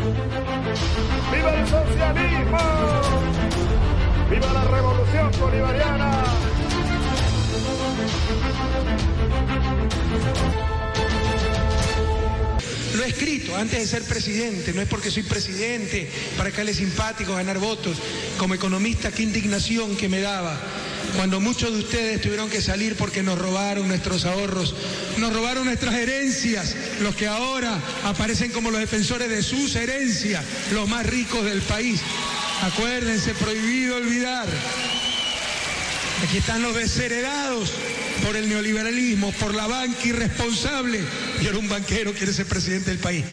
¡Viva el socialismo! ¡Viva la revolución bolivariana! Lo he escrito antes de ser presidente, no es porque soy presidente, para caerle simpático, ganar votos. Como economista, qué indignación que me daba cuando muchos de ustedes tuvieron que salir porque nos robaron nuestros ahorros, nos robaron nuestras herencias, los que ahora aparecen como los defensores de sus herencias, los más ricos del país. Acuérdense, prohibido olvidar. Aquí están los desheredados por el neoliberalismo, por la banca irresponsable, y ahora un banquero quiere ser presidente del país.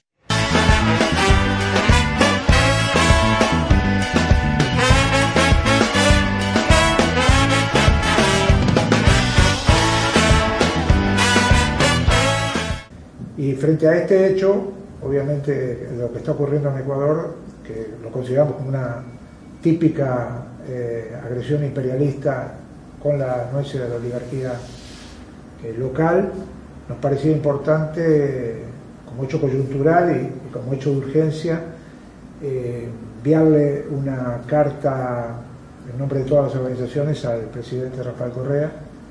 Y frente a este hecho, obviamente lo que está ocurriendo en Ecuador, que lo consideramos como una típica agresión imperialista con la anuencia de la oligarquía local, nos parecía importante, como hecho coyuntural y como hecho de urgencia, enviarle una carta en nombre de todas las organizaciones al presidente Rafael Correa,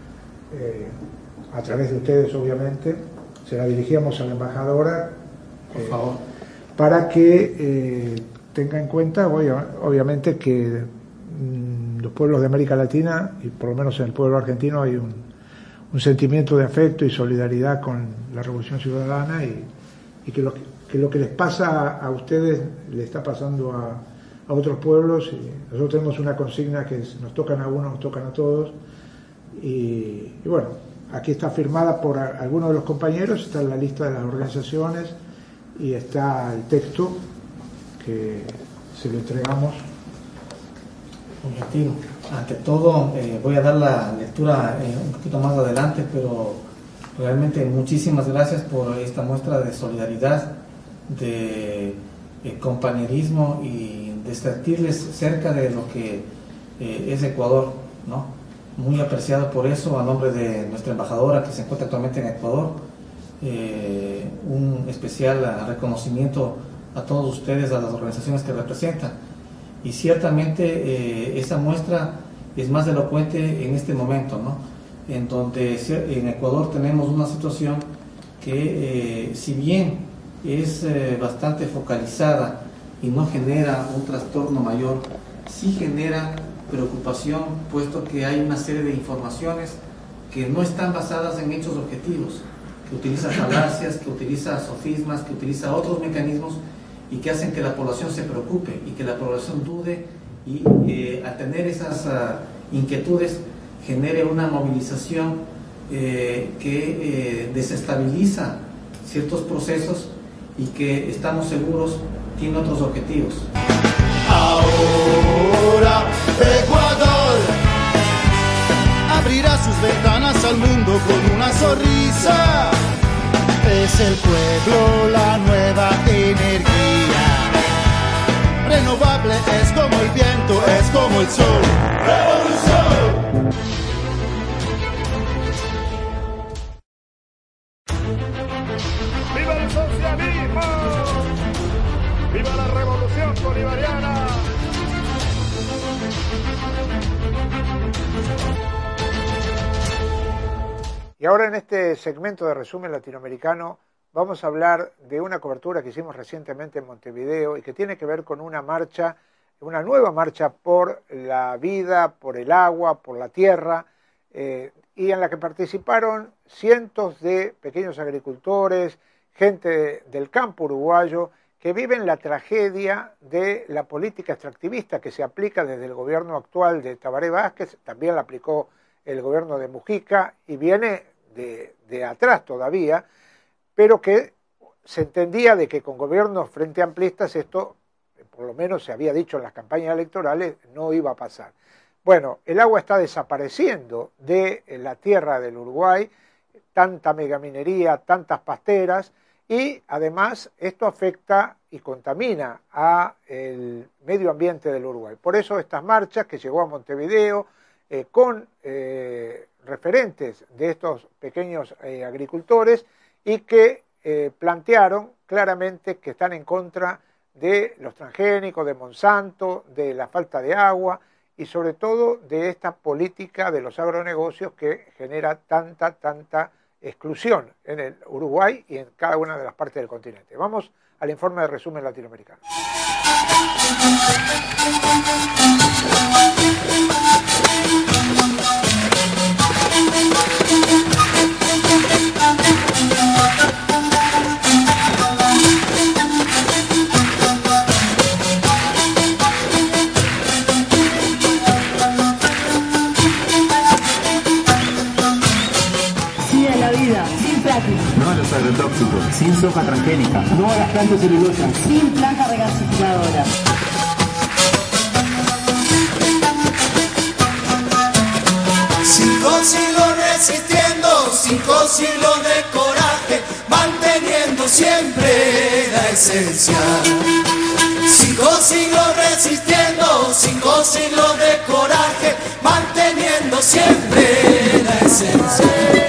a través de ustedes obviamente. Se la dirigíamos a la embajadora, por favor, para que tenga en cuenta, obviamente, que los pueblos de América Latina, y por lo menos en el pueblo argentino, hay un sentimiento de afecto y solidaridad con la Revolución Ciudadana, y que lo que les pasa a ustedes le está pasando a otros pueblos. Y nosotros tenemos una consigna que es: nos tocan a unos, nos tocan a todos, y bueno, aquí está firmada por algunos de los compañeros, está en la lista de las organizaciones y está el texto que se lo entregamos. Objetivo. Ante todo, voy a dar la lectura un poquito más adelante, pero realmente muchísimas gracias por esta muestra de solidaridad, de compañerismo y de sentirles cerca de lo que es Ecuador, ¿no? Muy apreciado por eso, a nombre de nuestra embajadora que se encuentra actualmente en Ecuador. Un especial reconocimiento a todos ustedes, a las organizaciones que representan. Y ciertamente esa muestra es más elocuente en este momento, ¿no? En donde en Ecuador tenemos una situación que, si bien es bastante focalizada y no genera un trastorno mayor, sí genera preocupación, puesto que hay una serie de informaciones que no están basadas en hechos objetivos, que utiliza falacias, que utiliza sofismas, que utiliza otros mecanismos, y que hacen que la población se preocupe y que la población dude, y al tener esas inquietudes genere una movilización que desestabiliza ciertos procesos y que, estamos seguros, tiene otros objetivos. Ahora Ecuador abrirá sus ventanas al mundo con una sonrisa. Es el pueblo la nueva energía. Renovable, es como el viento, es como el sol. ¡Revolución! ¡Viva el socialismo! ¡Viva la revolución bolivariana! Y ahora, en este segmento de resumen latinoamericano, vamos a hablar de una cobertura que hicimos recientemente en Montevideo y que tiene que ver con una marcha, una nueva marcha por la vida, por el agua, por la tierra, y en la que participaron cientos de pequeños agricultores, gente del campo uruguayo, que viven la tragedia de la política extractivista que se aplica desde el gobierno actual de Tabaré Vázquez. También la aplicó el gobierno de Mujica y viene de atrás todavía, pero que se entendía de que con gobiernos frente amplistas esto, por lo menos se había dicho en las campañas electorales, no iba a pasar. Bueno, el agua está desapareciendo de la tierra del Uruguay, tanta megaminería, tantas pasteras, y además esto afecta y contamina al medio ambiente del Uruguay. Por eso estas marchas que llegó a Montevideo con referentes de estos pequeños agricultores, y que plantearon claramente que están en contra de los transgénicos, de Monsanto, de la falta de agua y sobre todo de esta política de los agronegocios que genera tanta exclusión en el Uruguay y en cada una de las partes del continente. Vamos al informe de resumen latinoamericano. No a los agrotóxicos, sin soja transgénica, no a las plantas celulosas, sin planta regasificadora. 5 siglos resistiendo, 5 siglos de coraje, manteniendo siempre la esencia. 5 siglos resistiendo, 5 siglos de coraje, manteniendo siempre la esencia.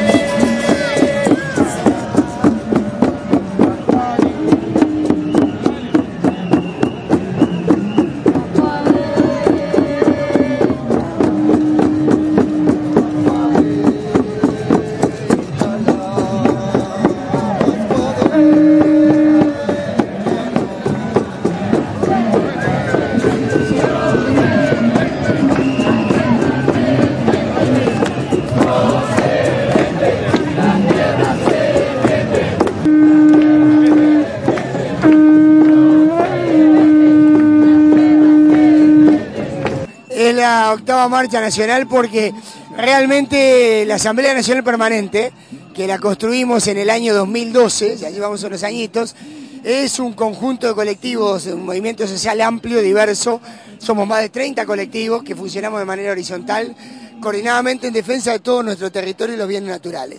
La octava marcha nacional porque realmente la Asamblea Nacional Permanente, que la construimos en el año 2012, ya llevamos unos añitos, es un conjunto de colectivos, un movimiento social amplio, diverso. Somos más de 30 colectivos que funcionamos de manera horizontal, coordinadamente en defensa de todo nuestro territorio y los bienes naturales.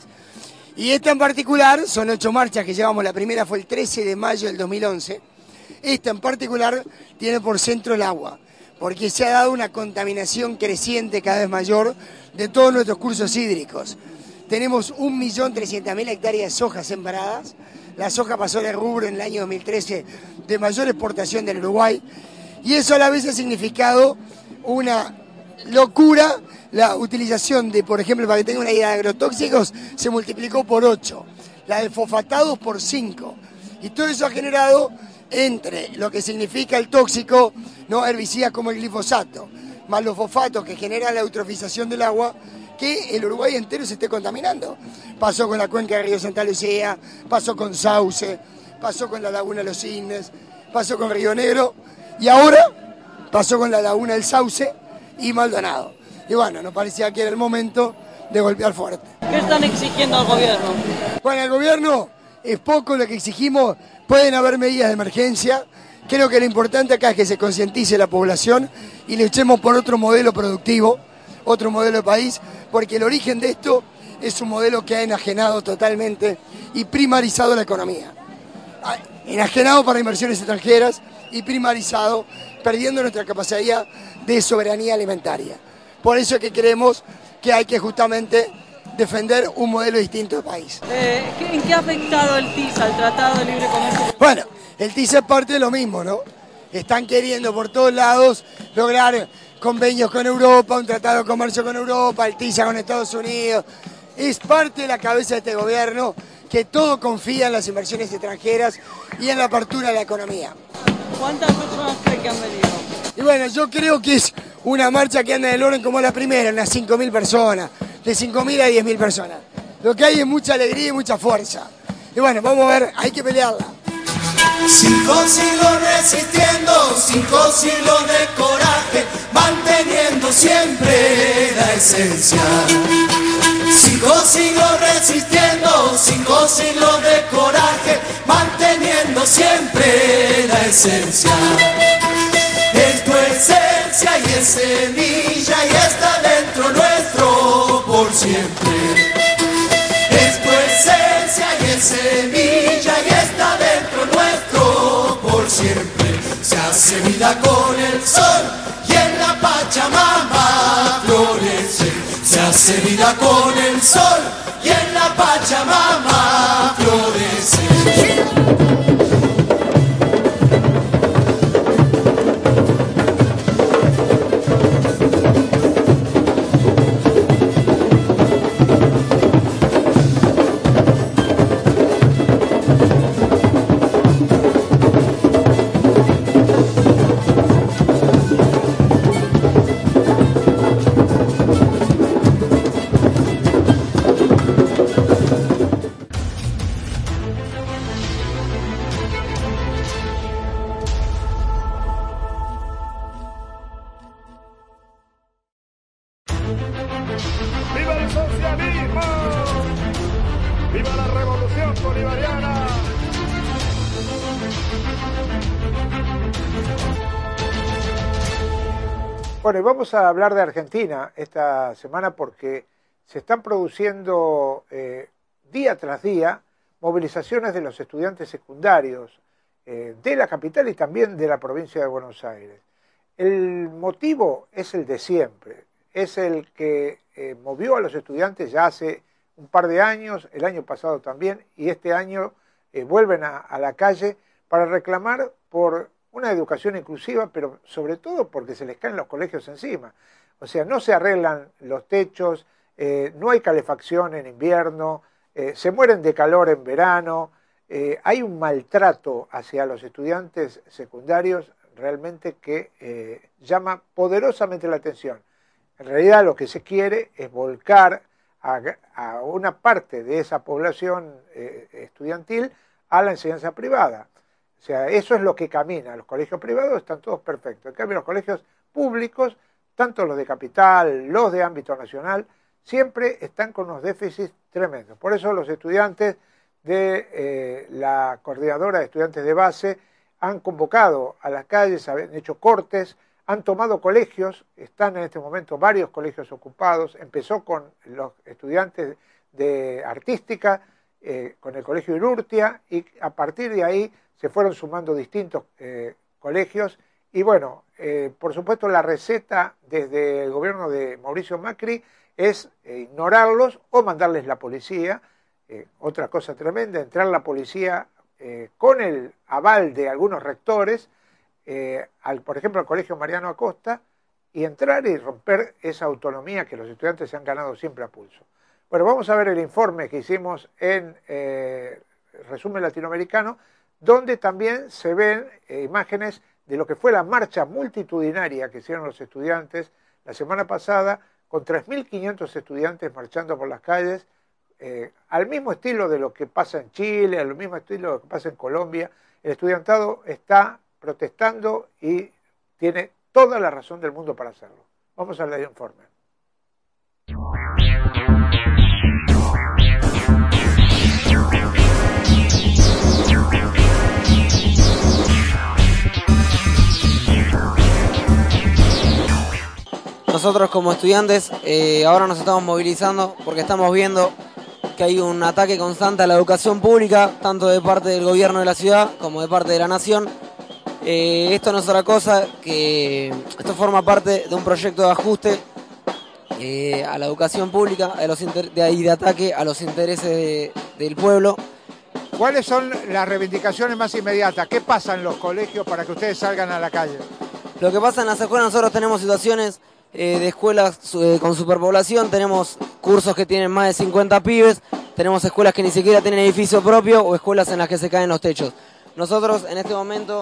Y esta en particular, son 8 marchas que llevamos, la primera fue el 13 de mayo del 2011. Esta en particular tiene por centro el agua, porque se ha dado una contaminación creciente cada vez mayor de todos nuestros cursos hídricos. Tenemos 1.300.000 hectáreas de soja sembradas. La soja pasó de rubro en el año 2013 de mayor exportación del Uruguay, y eso a la vez ha significado una locura. La utilización de, por ejemplo, para que tengan una idea, de agrotóxicos se multiplicó por 8, la de fosfatados por 5, y todo eso ha generado, entre lo que significa el tóxico, no herbicidas como el glifosato, más los fosfatos que generan la eutrofización del agua, que el Uruguay entero se esté contaminando. Pasó con la cuenca del río Santa Lucía, pasó con Sauce, pasó con la laguna de los Cisnes, pasó con Río Negro y ahora pasó con la laguna del Sauce y Maldonado. Y bueno, nos parecía que era el momento de golpear fuerte. ¿Qué están exigiendo al gobierno? Bueno, al gobierno es poco lo que exigimos. Pueden haber medidas de emergencia. Creo que lo importante acá es que se concientice la población y luchemos por otro modelo productivo, otro modelo de país, porque el origen de esto es un modelo que ha enajenado totalmente y primarizado la economía. Enajenado para inversiones extranjeras y primarizado, perdiendo nuestra capacidad de soberanía alimentaria. Por eso es que creemos que hay que justamente defender un modelo distinto de país. ¿En qué ha afectado el TISA, el Tratado de Libre Comercio? Bueno, el TISA es parte de lo mismo, ¿no? Están queriendo por todos lados lograr convenios con Europa, un tratado de comercio con Europa, el TISA con Estados Unidos. Es parte de la cabeza de este gobierno que todo confía en las inversiones extranjeras y en la apertura de la economía. ¿Cuántas personas cree que han venido? Y bueno, yo creo que es una marcha que anda en el orden como la primera, unas 5.000 personas, de 5.000 a 10.000 personas. Lo que hay es mucha alegría y mucha fuerza. Y bueno, vamos a ver, hay que pelearla. 5 siglos resistiendo, 5 siglos de coraje, manteniendo siempre la esencia. 5 siglos resistiendo, 5 siglos de coraje, manteniendo siempre la esencia. Es tu esencia y es semilla y está dentro nuestro por siempre. Es tu esencia y es semilla y está dentro nuestro por siempre. Se hace vida con el sol y en la Pachamama florece. Se hace vida con el sol y en la Pachamama florece. Revolución Bolivariana. Bueno, y vamos a hablar de Argentina esta semana porque se están produciendo día tras día movilizaciones de los estudiantes secundarios de la capital y también de la provincia de Buenos Aires. El motivo es el de siempre, es el que movió a los estudiantes ya hace un par de años, el año pasado también, y este año vuelven a la calle para reclamar por una educación inclusiva, pero sobre todo porque se les caen los colegios encima. O sea, no se arreglan los techos, no hay calefacción en invierno, se mueren de calor en verano, hay un maltrato hacia los estudiantes secundarios realmente que llama poderosamente la atención. En realidad lo que se quiere es volcar a una parte de esa población estudiantil a la enseñanza privada. O sea, eso es lo que camina. Los colegios privados están todos perfectos. En cambio, los colegios públicos, tanto los de capital, los de ámbito nacional, siempre están con unos déficits tremendos. Por eso los estudiantes de la Coordinadora de Estudiantes de Base han convocado a las calles, han hecho cortes, han tomado colegios, están en este momento varios colegios ocupados. Empezó con los estudiantes de artística, con el Colegio Urrutia, y a partir de ahí se fueron sumando distintos colegios. Y bueno, por supuesto la receta desde el gobierno de Mauricio Macri es ignorarlos o mandarles la policía. Otra cosa tremenda, entrar la policía con el aval de algunos rectores, por ejemplo al Colegio Mariano Acosta, y entrar y romper esa autonomía que los estudiantes se han ganado siempre a pulso. Bueno, vamos a ver el informe que hicimos en Resumen Latinoamericano, donde también se ven imágenes de lo que fue la marcha multitudinaria que hicieron los estudiantes la semana pasada, con 3.500 estudiantes marchando por las calles, al mismo estilo de lo que pasa en Chile, al mismo estilo de lo que pasa en Colombia. El estudiantado está protestando y tiene toda la razón del mundo para hacerlo. Vamos a leer el informe. Nosotros como estudiantes ahora nos estamos movilizando porque estamos viendo que hay un ataque constante a la educación pública, tanto de parte del gobierno de la ciudad como de parte de la nación. Esto no es otra cosa que esto forma parte de un proyecto de ajuste a la educación pública, de ataque a los intereses del pueblo. ¿Cuáles son las reivindicaciones más inmediatas? ¿Qué pasa en los colegios para que ustedes salgan a la calle? Lo que pasa en las escuelas, nosotros tenemos situaciones de escuelas con superpoblación, tenemos cursos que tienen más de 50 pibes, tenemos escuelas que ni siquiera tienen edificio propio o escuelas en las que se caen los techos. Nosotros en este momento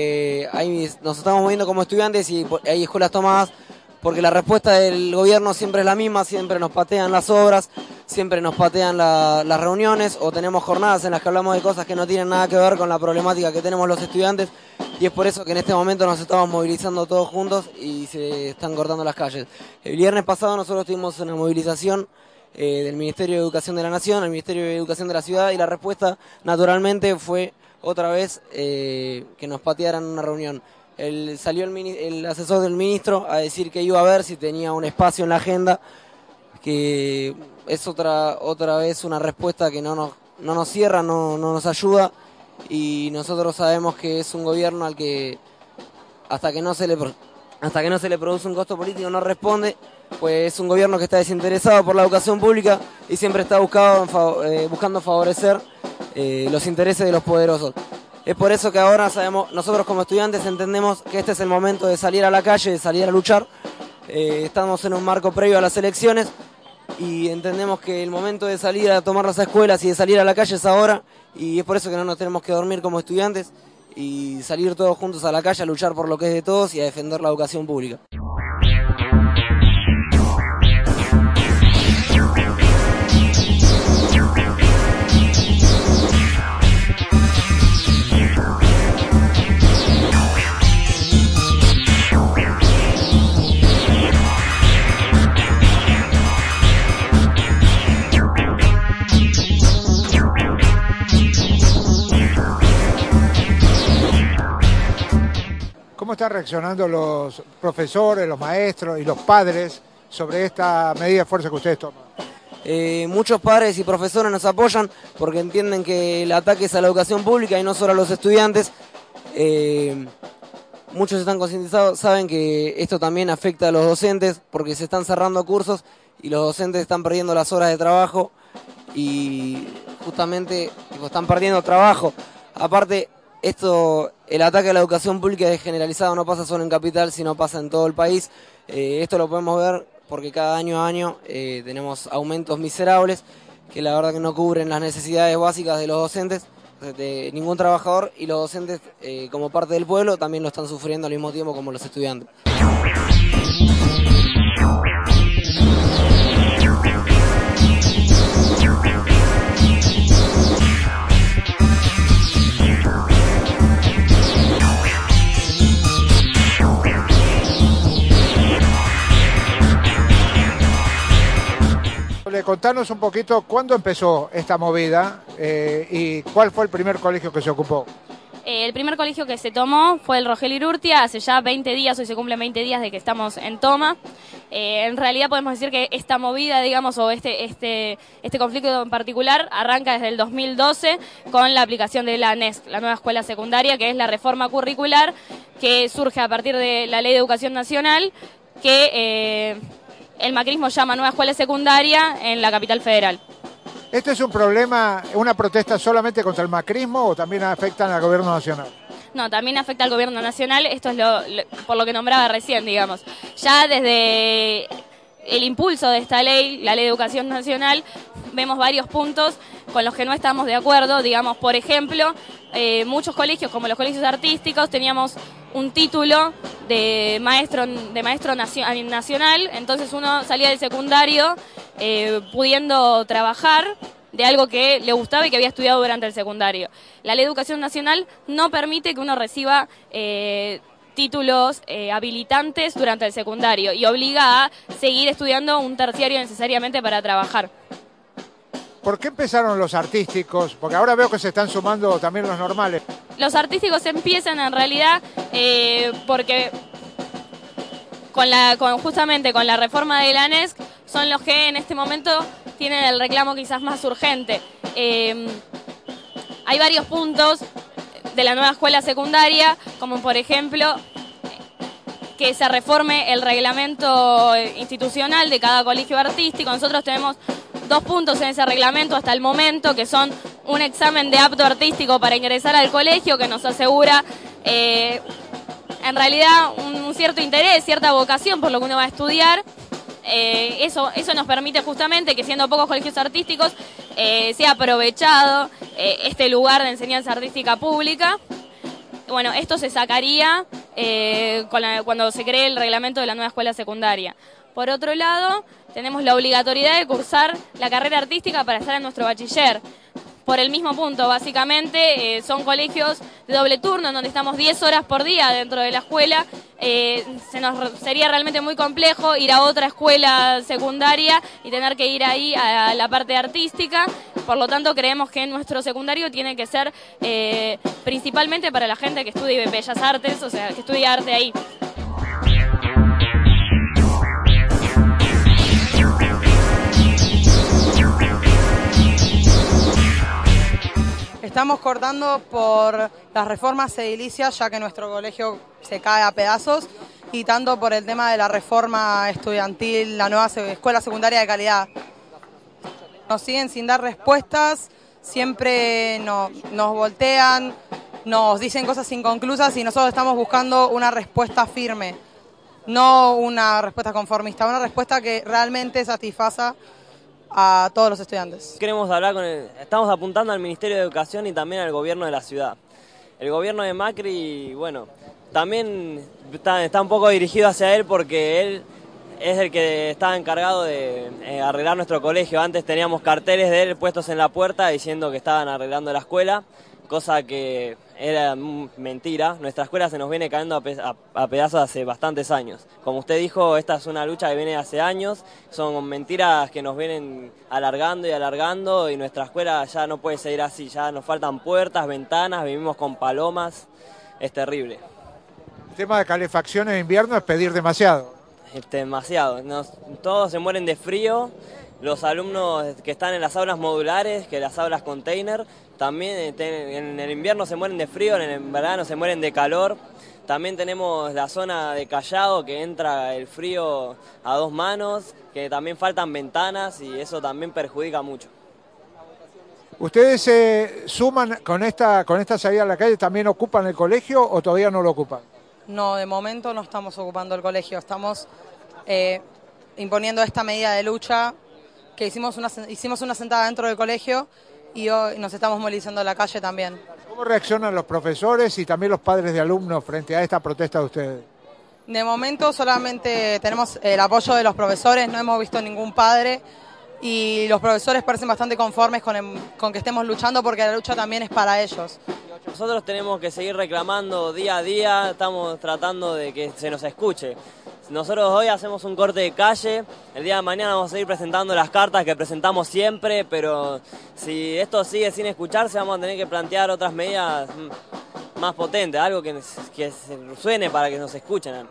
nos estamos moviendo como estudiantes y hay escuelas tomadas porque la respuesta del gobierno siempre es la misma, siempre nos patean las obras, siempre nos patean las reuniones o tenemos jornadas en las que hablamos de cosas que no tienen nada que ver con la problemática que tenemos los estudiantes y es por eso que en este momento nos estamos movilizando todos juntos y se están cortando las calles. El viernes pasado nosotros tuvimos una movilización del Ministerio de Educación de la Nación, al Ministerio de Educación de la Ciudad y la respuesta naturalmente fue otra vez que nos patearan una reunión. Salió el asesor del ministro a decir que iba a ver si tenía un espacio en la agenda, que es otra vez una respuesta que no nos cierra, no nos ayuda y nosotros sabemos que es un gobierno al que hasta que no se le produce un costo político no responde, pues es un gobierno que está desinteresado por la educación pública y siempre está buscando favorecer los intereses de los poderosos. Es por eso que ahora nosotros como estudiantes entendemos que este es el momento de salir a la calle, de salir a luchar. Estamos en un marco previo a las elecciones y entendemos que el momento de salir a tomar las escuelas y de salir a la calle es ahora y es por eso que no nos tenemos que dormir como estudiantes y salir todos juntos a la calle a luchar por lo que es de todos y a defender la educación pública. ¿Cómo están reaccionando los profesores, los maestros y los padres sobre esta medida de fuerza que ustedes toman? Muchos padres y profesores nos apoyan porque entienden que el ataque es a la educación pública y no solo a los estudiantes. Muchos están concientizados, saben que esto también afecta a los docentes porque se están cerrando cursos y los docentes están perdiendo las horas de trabajo y justamente están perdiendo trabajo. Aparte, el ataque a la educación pública es generalizado, no pasa solo en Capital, sino pasa en todo el país. Esto lo podemos ver porque cada año a año tenemos aumentos miserables que la verdad que no cubren las necesidades básicas de los docentes, de ningún trabajador, y los docentes como parte del pueblo también lo están sufriendo al mismo tiempo como los estudiantes. Contanos un poquito cuándo empezó esta movida y cuál fue el primer colegio que se ocupó. El primer colegio que se tomó fue el Rogelio Urrutia, hace ya 20 días, hoy se cumplen 20 días de que estamos en toma. En realidad podemos decir que esta movida, digamos, o este conflicto en particular arranca desde el 2012 con la aplicación de la NESC, la nueva escuela secundaria, que es la reforma curricular que surge a partir de la Ley de Educación Nacional, que el macrismo llama nueva escuela secundaria en la capital federal. ¿Este es un problema, una protesta solamente contra el macrismo o también afectan al gobierno nacional? No, también afecta al gobierno nacional, esto es por lo que nombraba recién, digamos. Ya desde el impulso de esta ley, la Ley de Educación Nacional, vemos varios puntos con los que no estamos de acuerdo. Digamos, por ejemplo, muchos colegios, como los colegios artísticos, teníamos un título de maestro nacional, entonces uno salía del secundario pudiendo trabajar de algo que le gustaba y que había estudiado durante el secundario. La Ley de Educación Nacional no permite que uno reciba títulos habilitantes durante el secundario y obliga a seguir estudiando un terciario necesariamente para trabajar. ¿Por qué empezaron los artísticos? Porque ahora veo que se están sumando también los normales. Los artísticos empiezan en realidad porque justamente con la reforma de la NESC son los que en este momento tienen el reclamo quizás más urgente. Hay varios puntos de la nueva escuela secundaria, como por ejemplo que se reforme el reglamento institucional de cada colegio artístico. Nosotros tenemos 2 puntos en ese reglamento hasta el momento, que son un examen de apto artístico para ingresar al colegio, que nos asegura en realidad un cierto interés, cierta vocación por lo que uno va a estudiar. Eso nos permite justamente que, siendo pocos colegios artísticos, sea aprovechado este lugar de enseñanza artística pública. Bueno, esto se sacaría cuando se cree el reglamento de la nueva escuela secundaria. Por otro lado, tenemos la obligatoriedad de cursar la carrera artística para estar en nuestro bachiller. Por el mismo punto, básicamente, son colegios de doble turno, en donde estamos 10 horas por día dentro de la escuela. Sería realmente muy complejo ir a otra escuela secundaria y tener que ir ahí a la parte artística. Por lo tanto, creemos que nuestro secundario tiene que ser principalmente para la gente que estudie Bellas Artes, o sea, que estudie arte ahí. Estamos cortando por las reformas edilicias, ya que nuestro colegio se cae a pedazos, y tanto por el tema de la reforma estudiantil, la nueva escuela secundaria de calidad. Nos siguen sin dar respuestas, siempre nos voltean, nos dicen cosas inconclusas y nosotros estamos buscando una respuesta firme, no una respuesta conformista, una respuesta que realmente satisfaza a todos los estudiantes. Queremos hablar estamos apuntando al Ministerio de Educación y también al gobierno de la ciudad. El gobierno de Macri, bueno, también está un poco dirigido hacia él porque él es el que está encargado de arreglar nuestro colegio. Antes teníamos carteles de él puestos en la puerta diciendo que estaban arreglando la escuela, cosa que era mentira. Nuestra escuela se nos viene cayendo a pedazos hace bastantes años. Como usted dijo, esta es una lucha que viene hace años, son mentiras que nos vienen alargando y nuestra escuela ya no puede seguir así, ya nos faltan puertas, ventanas, vivimos con palomas, es terrible. El tema de calefacción en invierno es pedir demasiado. Demasiado. Todos se mueren de frío. Los alumnos que están en las aulas modulares, que las aulas container, también en el invierno se mueren de frío, en el verano se mueren de calor. También tenemos la zona de Callao, que entra el frío a 2 manos, que también faltan ventanas y eso también perjudica mucho. ¿Ustedes se suman con esta salida a la calle, también ocupan el colegio o todavía no lo ocupan? No, de momento no estamos ocupando el colegio, estamos imponiendo esta medida de lucha, que hicimos una sentada dentro del colegio y hoy nos estamos movilizando en la calle también. ¿Cómo reaccionan los profesores y también los padres de alumnos frente a esta protesta de ustedes? De momento solamente tenemos el apoyo de los profesores, no hemos visto ningún padre y los profesores parecen bastante conformes con que estemos luchando porque la lucha también es para ellos. Nosotros tenemos que seguir reclamando día a día, estamos tratando de que se nos escuche. Nosotros hoy hacemos un corte de calle, el día de mañana vamos a seguir presentando las cartas que presentamos siempre, pero si esto sigue sin escucharse vamos a tener que plantear otras medidas más potentes, algo que suene para que nos escuchen.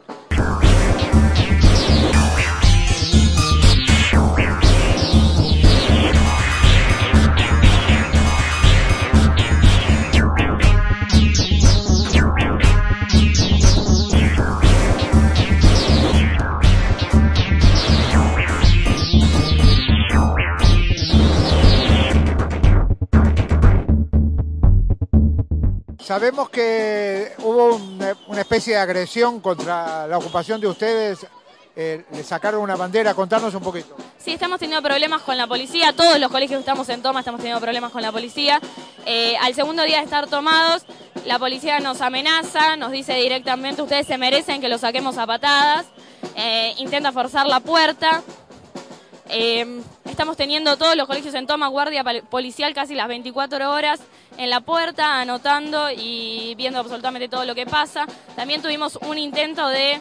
Sabemos que hubo una especie de agresión contra la ocupación de ustedes, le sacaron una bandera, contanos un poquito. Sí, estamos teniendo problemas con la policía, todos los colegios que estamos en toma estamos teniendo problemas con la policía. Al segundo día de estar tomados, la policía nos amenaza, nos dice directamente, ustedes se merecen que los saquemos a patadas, intenta forzar la puerta. Estamos teniendo todos los colegios en toma, guardia policial casi las 24 horas en la puerta, anotando y viendo absolutamente todo lo que pasa. También tuvimos un intento de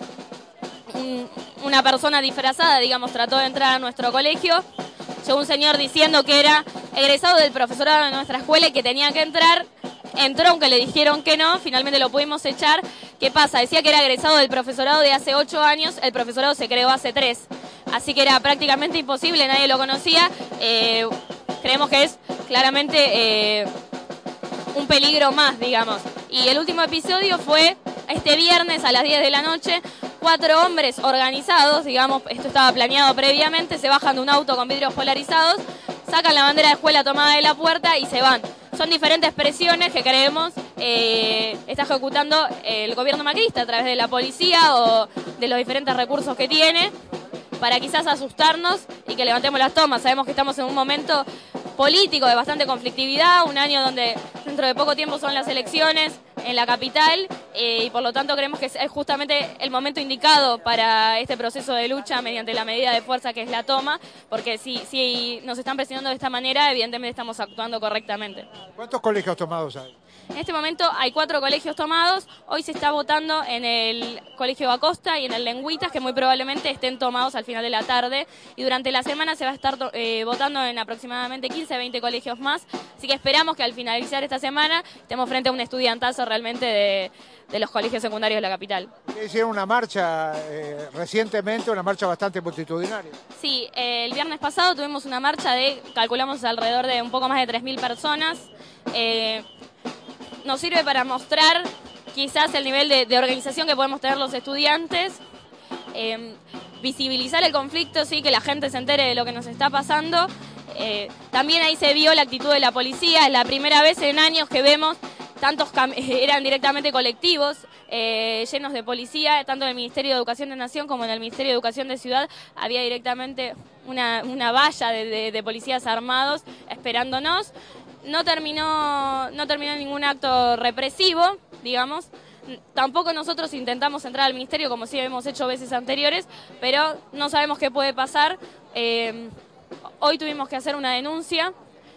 una persona disfrazada, digamos, trató de entrar a nuestro colegio. Llegó un señor diciendo que era egresado del profesorado de nuestra escuela y que tenía que entrar. Entró, aunque le dijeron que no, finalmente lo pudimos echar. ¿Qué pasa? Decía que era egresado del profesorado de hace 8 años, el profesorado se creó hace 3. Así que era prácticamente imposible, nadie lo conocía. Creemos que es claramente un peligro más, digamos. Y el último episodio fue este viernes a las 10 de la noche. 4 hombres organizados, digamos, esto estaba planeado previamente, se bajan de un auto con vidrios polarizados, sacan la bandera de escuela tomada de la puerta y se van. Son diferentes presiones que creemos está ejecutando el gobierno macrista a través de la policía o de los diferentes recursos que tiene para quizás asustarnos y que levantemos las tomas. Sabemos que estamos en un momento político de bastante conflictividad, un año donde dentro de poco tiempo son las elecciones en la capital y por lo tanto creemos que es justamente el momento indicado para este proceso de lucha mediante la medida de fuerza que es la toma, porque si nos están presionando de esta manera, evidentemente estamos actuando correctamente. ¿Cuántos colegios tomados hay? En este momento hay 4 colegios tomados, hoy se está votando en el Colegio Acosta y en el Lengüitas, que muy probablemente estén tomados al final de la tarde, y durante la semana se va a estar votando en aproximadamente 15-20 colegios más, así que esperamos que al finalizar esta semana estemos frente a un estudiantazo realmente de los colegios secundarios de la capital. Hicieron una marcha recientemente, una marcha bastante multitudinaria. Sí, el viernes pasado tuvimos una marcha calculamos alrededor de un poco más de 3.000 personas. Nos sirve para mostrar quizás el nivel de organización que podemos tener los estudiantes, visibilizar el conflicto, sí, que la gente se entere de lo que nos está pasando. También ahí se vio la actitud de la policía, es la primera vez en años que vemos eran directamente colectivos llenos de policía, tanto en el Ministerio de Educación de Nación como en el Ministerio de Educación de Ciudad había directamente una valla de policías armados esperándonos. No terminó ningún acto represivo, digamos. Tampoco nosotros intentamos entrar al ministerio como sí hemos hecho veces anteriores, pero no sabemos qué puede pasar. Hoy tuvimos que hacer una denuncia,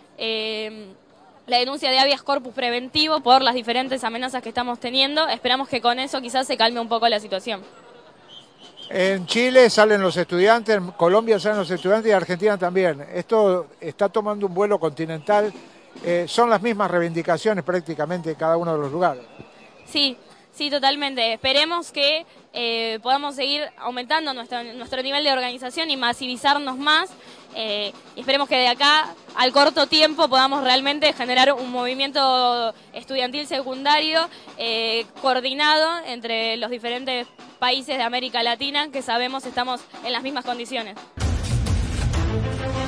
la denuncia de habeas corpus preventivo por las diferentes amenazas que estamos teniendo. Esperamos que con eso quizás se calme un poco la situación. En Chile salen los estudiantes, en Colombia salen los estudiantes y en Argentina también. Esto está tomando un vuelo continental. Son las mismas reivindicaciones prácticamente en cada uno de los lugares. Sí, Sí, totalmente. Esperemos que podamos seguir aumentando nuestro nivel de organización y masivizarnos más. Y esperemos que de acá al corto tiempo podamos realmente generar un movimiento estudiantil secundario coordinado entre los diferentes países de América Latina, que sabemos estamos en las mismas condiciones.